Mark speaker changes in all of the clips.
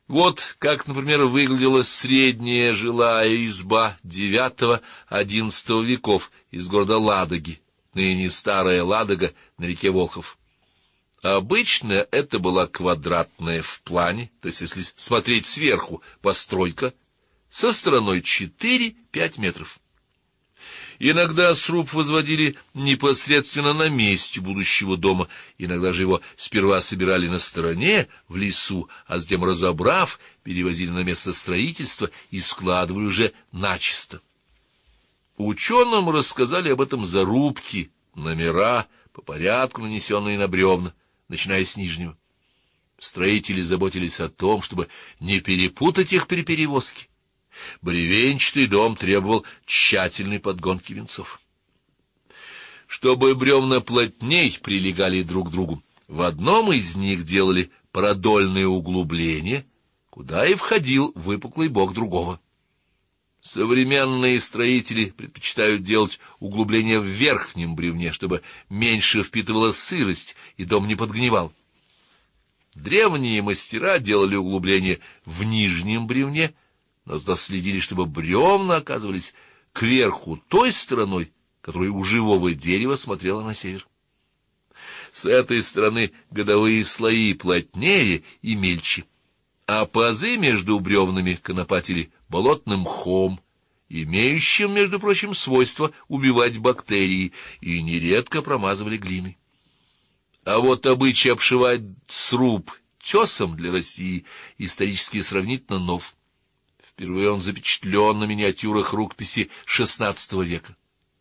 Speaker 1: Вот как, например, выглядела средняя жилая изба IX-XI веков из города Ладоги, ныне Старая Ладога на реке Волхов. Обычно это была квадратная в плане, то есть если смотреть сверху, постройка со стороной 4-5 метров. Иногда сруб возводили непосредственно на месте будущего дома, иногда же его сперва собирали на стороне, в лесу, а затем, разобрав, перевозили на место строительства и складывали уже начисто. Ученым рассказали об этом зарубки, номера, по порядку нанесенные на бревна, начиная с нижнего. Строители заботились о том, чтобы не перепутать их при перевозке. Бревенчатый дом требовал тщательной подгонки венцов. Чтобы бревна плотней прилегали друг к другу, в одном из них делали продольное углубление, куда и входил выпуклый бок другого. Современные строители предпочитают делать углубление в верхнем бревне, чтобы меньше впитывалась сырость и дом не подгнивал. Древние мастера делали углубление в нижнем бревне, но следили, чтобы бревна оказывались кверху той стороной, которая у живого дерева смотрела на север. С этой стороны годовые слои плотнее и мельче, а пазы между бревнами конопатили болотным мхом, имеющим, между прочим, свойство убивать бактерии, и нередко промазывали глиной. А вот обычай обшивать сруб тесом для России исторически сравнительно нов. Впервые он запечатлен на миниатюрах рукописи XVI века.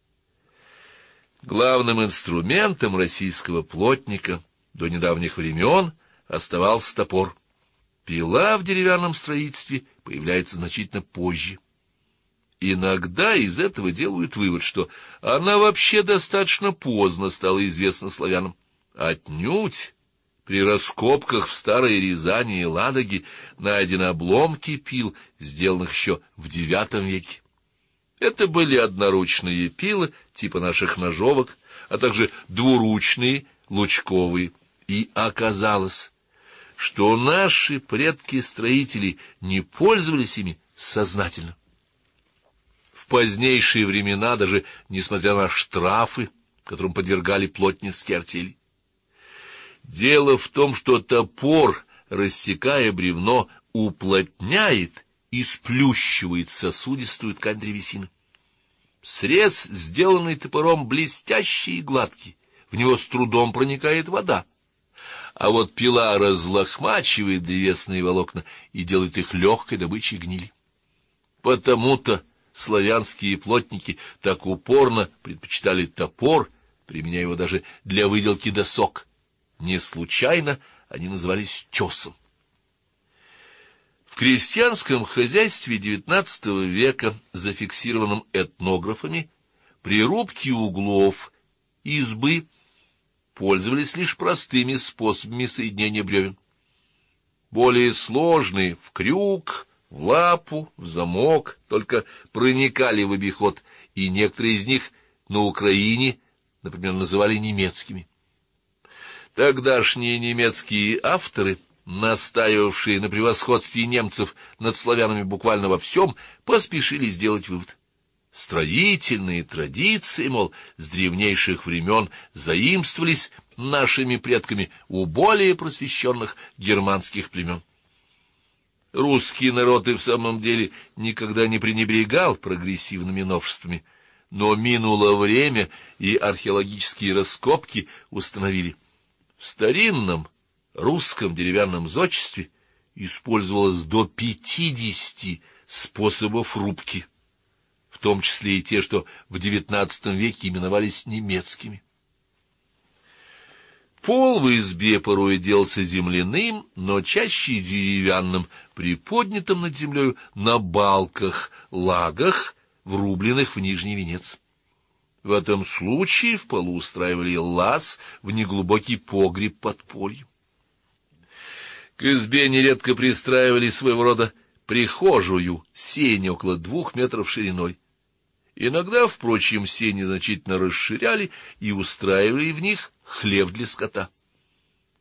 Speaker 1: Главным инструментом российского плотника до недавних времен оставался топор. Пила в деревянном строительстве появляется значительно позже. Иногда из этого делают вывод, что она вообще достаточно поздно стала известна славянам. Отнюдь! При раскопках в Старой Рязани и Ладоге найдены обломки пил, сделанных еще в IX веке. Это были одноручные пилы, типа наших ножовок, а также двуручные, лучковые. И оказалось, что наши предки-строители не пользовались ими сознательно. В позднейшие времена, даже несмотря на штрафы, которым подвергали плотницкие артели. Дело в том, что топор, рассекая бревно, уплотняет и сплющивает сосудистую ткань древесины. Срез, сделанный топором, блестящий и гладкий, в него с трудом проникает вода. А вот пила разлохмачивает древесные волокна и делает их легкой добычей гнили. Потому-то славянские плотники так упорно предпочитали топор, применяя его даже для выделки досок. Не случайно они назывались тесом. В крестьянском хозяйстве XIX века, зафиксированном этнографами, при рубке углов избы пользовались лишь простыми способами соединения бревен. Более сложные в крюк, в лапу, в замок только проникали в обиход, и некоторые из них на Украине, например, называли немецкими. Тогдашние немецкие авторы, настаивавшие на превосходстве немцев над славянами буквально во всем, поспешили сделать вывод. Строительные традиции, мол, с древнейших времен заимствовались нашими предками у более просвещенных германских племен. Русский народ и в самом деле никогда не пренебрегал прогрессивными новшествами, но минуло время, и археологические раскопки установили: в старинном русском деревянном зодчестве использовалось до 50 способов рубки, в том числе и те, что в XIX веке именовались немецкими. Пол в избе порой делался земляным, но чаще деревянным, приподнятым над землею на балках, лагах, врубленных в нижний венец. В этом случае в полу устраивали лаз в неглубокий погреб под польем. К избе нередко пристраивали своего рода прихожую, сень около 2 метров шириной. Иногда, впрочем, сени значительно расширяли и устраивали в них хлев для скота.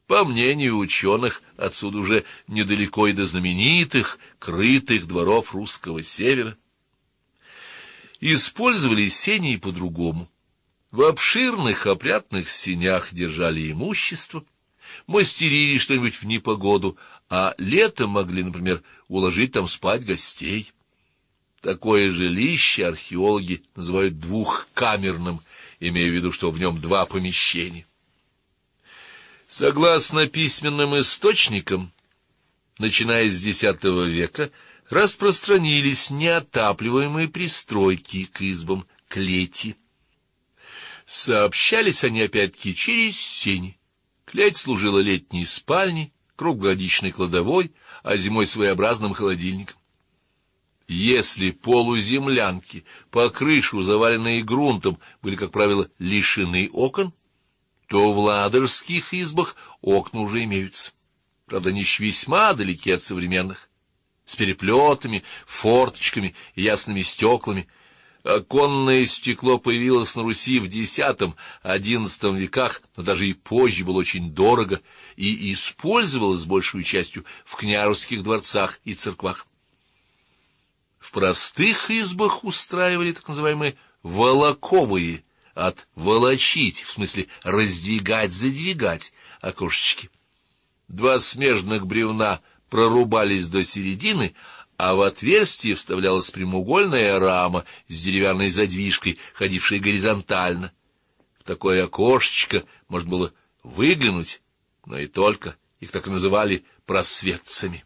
Speaker 1: По мнению ученых, отсюда уже недалеко и до знаменитых крытых дворов русского севера. Использовали сени и по-другому. В обширных опрятных сенях держали имущество, мастерили что-нибудь в непогоду, а летом могли, например, уложить там спать гостей. Такое жилище археологи называют двухкамерным, имея в виду, что в нем два помещения. Согласно письменным источникам, начиная с X века, распространились неотапливаемые пристройки к избам, клети. Сообщались они опять-таки через сени. Клеть служила летней спальней, круглогодичной кладовой, а зимой своеобразным холодильником. Если полуземлянки, по крышу заваленные грунтом, были, как правило, лишены окон, то в ладожских избах окна уже имеются. Правда, они еще весьма далеки от современных, с переплетами, форточками и ясными стеклами. Оконное стекло появилось на Руси в X-XI веках, но даже и позже было очень дорого и использовалось большей частью в княжеских дворцах и церквах. В простых избах устраивали так называемые волоковые, от волочить, в смысле раздвигать, задвигать окошечки. Два смежных бревна прорубались до середины, а в отверстие вставлялась прямоугольная рама с деревянной задвижкой, ходившей горизонтально. В такое окошечко можно было выглянуть, но и только. Их так и называли просветцами.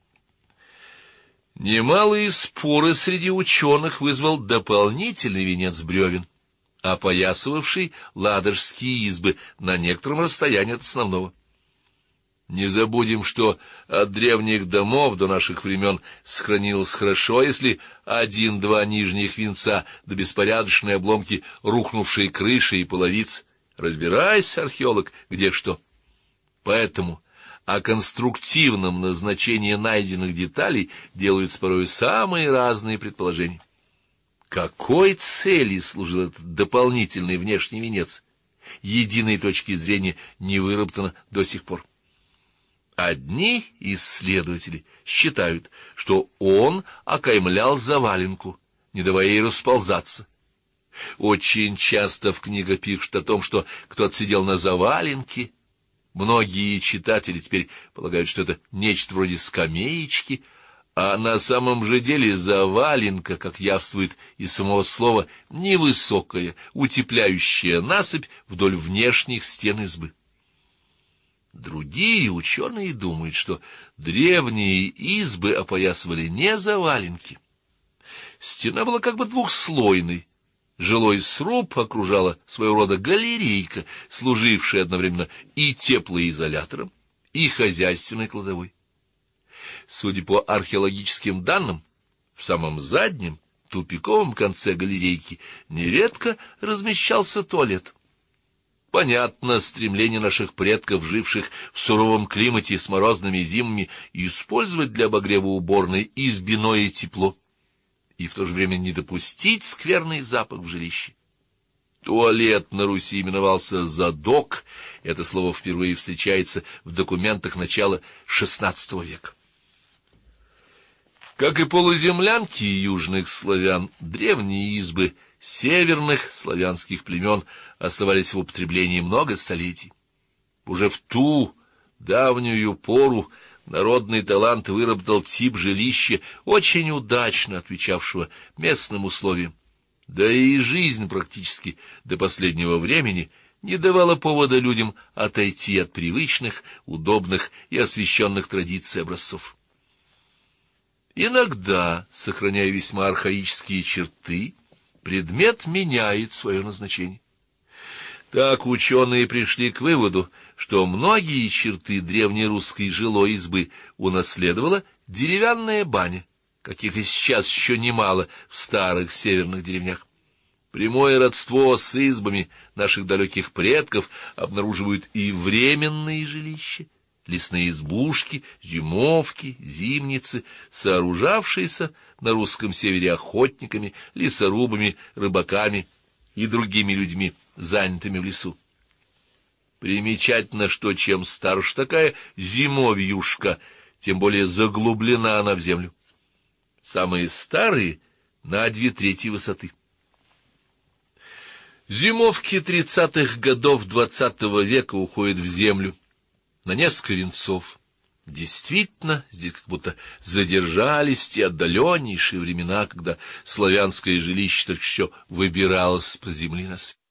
Speaker 1: Немалые споры среди ученых вызвал дополнительный венец бревен, опоясывавший ладожские избы на некотором расстоянии от основного. Не забудем, что от древних домов до наших времен сохранилось хорошо, если один-два нижних венца да беспорядочные обломки рухнувшей крыши и половиц. Разбирайся, археолог, где что. Поэтому о конструктивном назначении найденных деталей делают порой самые разные предположения. Какой цели служил этот дополнительный внешний венец? Единой точки зрения не выработано до сих пор. Одни исследователи считают, что он окаймлял заваленку, не давая ей расползаться. Очень часто в книгах пишут о том, что кто-то сидел на заваленке. Многие читатели теперь полагают, что это нечто вроде скамеечки, а на самом же деле заваленка, как явствует из самого слова, невысокая, утепляющая насыпь вдоль внешних стен избы. Другие ученые думают, что древние избы опоясывали не заваленки. Стена была как бы двухслойной. Жилой сруб окружала своего рода галерейка, служившая одновременно и теплоизолятором, и хозяйственной кладовой. Судя по археологическим данным, в самом заднем, тупиковом конце галерейки нередко размещался туалет. Понятно стремление наших предков, живших в суровом климате с морозными зимами, использовать для обогрева уборной избиное тепло и в то же время не допустить скверный запах в жилище. Туалет на Руси именовался задок. Это слово впервые встречается в документах начала XVI века. Как и полуземлянки южных славян, древние избы северных славянских племен оставались в употреблении много столетий. Уже в ту давнюю пору народный талант выработал тип жилища, очень удачно отвечавшего местным условиям. Да и жизнь практически до последнего времени не давала повода людям отойти от привычных, удобных и освященных традиций образцов. Иногда, сохраняя весьма архаические черты, предмет меняет свое назначение. Так ученые пришли к выводу, что многие черты древнерусской жилой избы унаследовала деревянная баня, каких и сейчас еще немало в старых северных деревнях. Прямое родство с избами наших далеких предков обнаруживают и временные жилища, лесные избушки, зимовки, зимницы, сооружавшиеся на русском севере охотниками, лесорубами, рыбаками и другими людьми, занятыми в лесу. Примечательно, что чем старше такая зимовьюшка, тем более заглублена она в землю. Самые старые — на 2/3 высоты. Зимовки 30-х годов XX века уходят в землю на несколько венцов. Действительно, здесь как будто задержались те отдаленнейшие времена, когда славянское жилище только еще выбиралось с земли на свет.